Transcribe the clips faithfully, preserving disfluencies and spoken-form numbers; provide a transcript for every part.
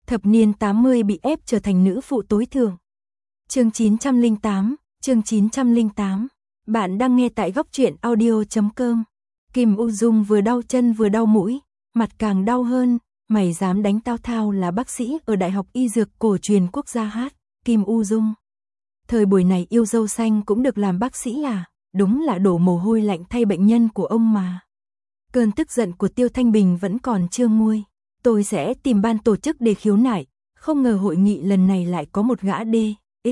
Thập niên tám mươi bị ép trở thành nữ phụ tối thượng. Chương chín trăm lẻ tám, chương chín trăm lẻ tám. Bạn đang nghe tại góc truyện audio chấm com. Kim U Dung vừa đau chân vừa đau mũi, mặt càng đau hơn. Mày dám đánh tao thao là bác sĩ ở Đại học Y Dược Cổ truyền Quốc gia hát, Kim U Dung. Thời buổi này yêu dâu xanh cũng được làm bác sĩ à, đúng là đổ mồ hôi lạnh thay bệnh nhân của ông mà. Cơn tức giận của Tiêu Thanh Bình vẫn còn chưa nguôi. Tôi sẽ tìm ban tổ chức để khiếu nại, không ngờ hội nghị lần này lại có một gã D, X.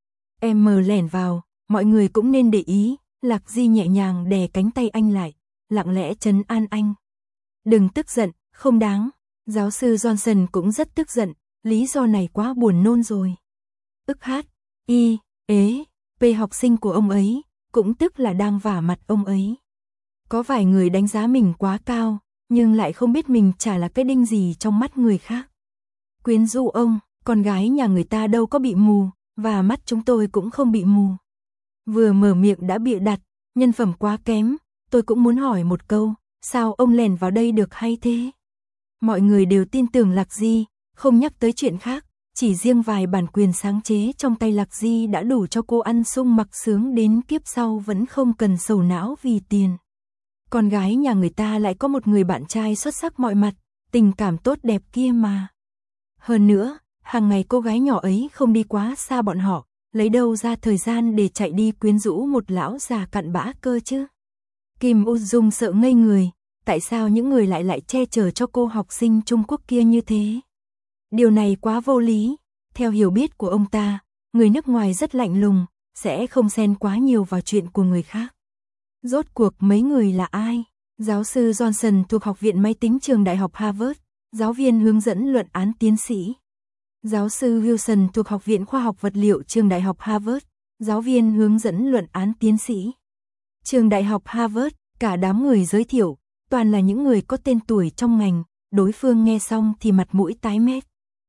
M lẻn vào, mọi người cũng nên để ý. Lạc Di nhẹ nhàng đè cánh tay anh lại, lặng lẽ trấn an anh. Đừng tức giận, không đáng. Giáo sư Johnson cũng rất tức giận, lý do này quá buồn nôn rồi. Ức hát, y, ế, p học sinh của ông ấy, cũng tức là đang vả mặt ông ấy. Có vài người đánh giá mình quá cao, nhưng lại không biết mình chả là cái đinh gì trong mắt người khác. Quyến rũ ông, con gái nhà người ta đâu có bị mù, và mắt chúng tôi cũng không bị mù. Vừa mở miệng đã bịa đặt, nhân phẩm quá kém, tôi cũng muốn hỏi một câu, sao ông lèn vào đây được hay thế? Mọi người đều tin tưởng Lạc Di, không nhắc tới chuyện khác, chỉ riêng vài bản quyền sáng chế trong tay Lạc Di đã đủ cho cô ăn sung mặc sướng đến kiếp sau vẫn không cần sầu não vì tiền. Con gái nhà người ta lại có một người bạn trai xuất sắc mọi mặt, tình cảm tốt đẹp kia mà. Hơn nữa, hàng ngày cô gái nhỏ ấy không đi quá xa bọn họ, lấy đâu ra thời gian để chạy đi quyến rũ một lão già cặn bã cơ chứ. Kim U Dung sợ ngây người, tại sao những người lại lại che chở cho cô học sinh Trung Quốc kia như thế? Điều này quá vô lý, theo hiểu biết của ông ta, người nước ngoài rất lạnh lùng, sẽ không xen quá nhiều vào chuyện của người khác. Rốt cuộc mấy người là ai? Giáo sư Johnson thuộc Học viện Máy tính trường Đại học Harvard, giáo viên hướng dẫn luận án tiến sĩ. Giáo sư Wilson thuộc Học viện Khoa học Vật liệu trường Đại học Harvard, giáo viên hướng dẫn luận án tiến sĩ. Trường Đại học Harvard, cả đám người giới thiệu, toàn là những người có tên tuổi trong ngành, đối phương nghe xong thì mặt mũi tái mét.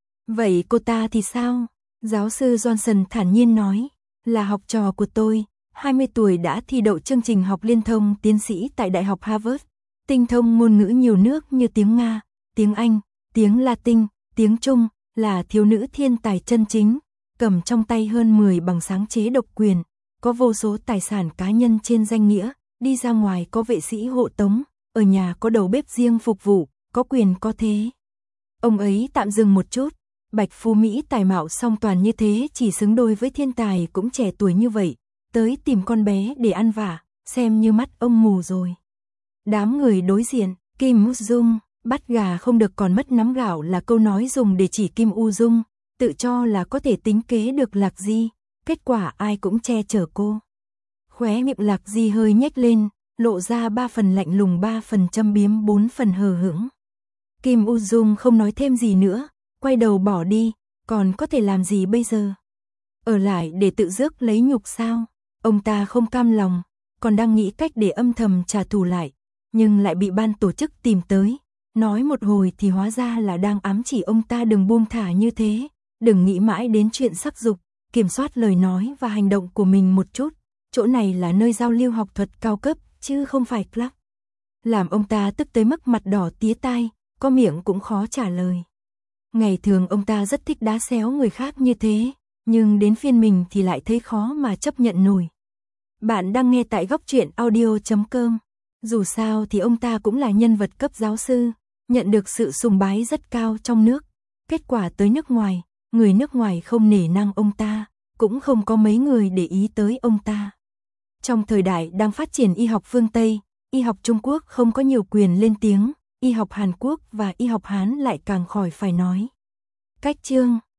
Vậy cô ta thì sao? Giáo sư Johnson thản nhiên nói, là học trò của tôi, hai mươi tuổi đã thi đậu chương trình học liên thông tiến sĩ tại Đại học Harvard, tinh thông ngôn ngữ nhiều nước như tiếng Nga, tiếng Anh, tiếng Latin, tiếng Trung, là thiếu nữ thiên tài chân chính, cầm trong tay hơn mười bằng sáng chế độc quyền, có vô số tài sản cá nhân trên danh nghĩa, đi ra ngoài có vệ sĩ hộ tống, ở nhà có đầu bếp riêng phục vụ, có quyền có thế. Ông ấy tạm dừng một chút, Bạch Phú Mỹ tài mạo song toàn như thế chỉ xứng đôi với thiên tài cũng trẻ tuổi như vậy, tới tìm con bé để ăn vạ, xem như mắt ông mù rồi. Đám người đối diện, Kim U Dung, bắt gà không được còn mất nắm gạo là câu nói dùng để chỉ Kim U Dung, tự cho là có thể tính kế được Lạc Di, kết quả ai cũng che chở cô. Khóe miệng Lạc Di hơi nhếch lên, lộ ra ba phần lạnh lùng ba phần châm biếm bốn phần hờ hững. Kim U Dung không nói thêm gì nữa, quay đầu bỏ đi, còn có thể làm gì bây giờ? Ở lại để tự rước lấy nhục sao? Ông ta không cam lòng, còn đang nghĩ cách để âm thầm trả thù lại, nhưng lại bị ban tổ chức tìm tới. Nói một hồi thì hóa ra là đang ám chỉ ông ta đừng buông thả như thế, đừng nghĩ mãi đến chuyện sắc dục, kiểm soát lời nói và hành động của mình một chút. Chỗ này là nơi giao lưu học thuật cao cấp, chứ không phải club. Làm ông ta tức tới mức mặt đỏ tía tai, có miệng cũng khó trả lời. Ngày thường ông ta rất thích đá xéo người khác như thế, nhưng đến phiên mình thì lại thấy khó mà chấp nhận nổi. Bạn đang nghe tại góc truyện audio chấm com. Dù sao thì ông ta cũng là nhân vật cấp giáo sư, nhận được sự sùng bái rất cao trong nước. Kết quả tới nước ngoài, người nước ngoài không nể nang ông ta, cũng không có mấy người để ý tới ông ta. Trong thời đại đang phát triển y học phương Tây, y học Trung Quốc không có nhiều quyền lên tiếng, y học Hàn Quốc và y học Hán lại càng khỏi phải nói. Cách chương